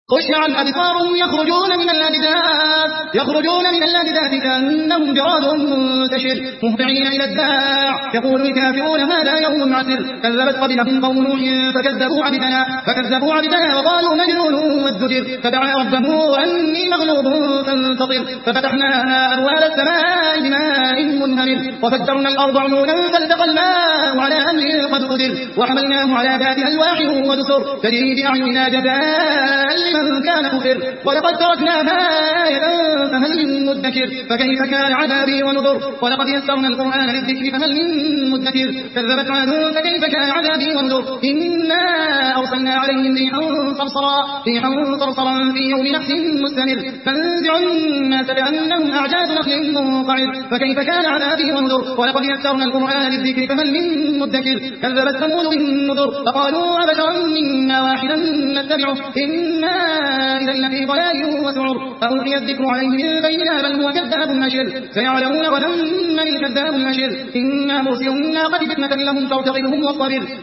خشعا أبصارهم يخرجون من الأجداث كأنهم جراد منتشر مهطعين إلى الداع يقول الكافرون هذا يوم عسر كذبت قبلهم قوم نوح فكذبوا عبدنا وقالوا مجنون وازدجر فدعا ربه أني مغلوب فانتصر ففتحنا أبواب السماء بماء منهمر وفجرنا الأرض عيونا فالتقى الماء على أمر قد قدر وحملناه على ذات ألواح ودسر تجري بأعيننا جزاء لمن كان كفر ولقد تركناها آية فهل من مدكر فكيف كان عذابي ونذر ولقد يسرنا القرآن للذكر فهل من مدكر كذبت عاد فكيف كان عذابي ونذر إنا أرسلنا عليهم ريحا صرصرا في يوم نحس مستمر فانزع الناس كأنهم أعجاز نخل منقعر فكيف كان عذابي ونذر ولقد يسرنا القرآن للذكر فهل من مدكر كذبت ثمود بالنذر فقالوا أبشرا منا واحدا نتبعه إنا إذا لفي ضلال وسعر فألقي الذكر عليه من بيننا بل هو كذاب نشر سيعلمون غدا من الكذاب النشر إنا مرسل الناقة فتنة لهم فارتقبهم واصطبر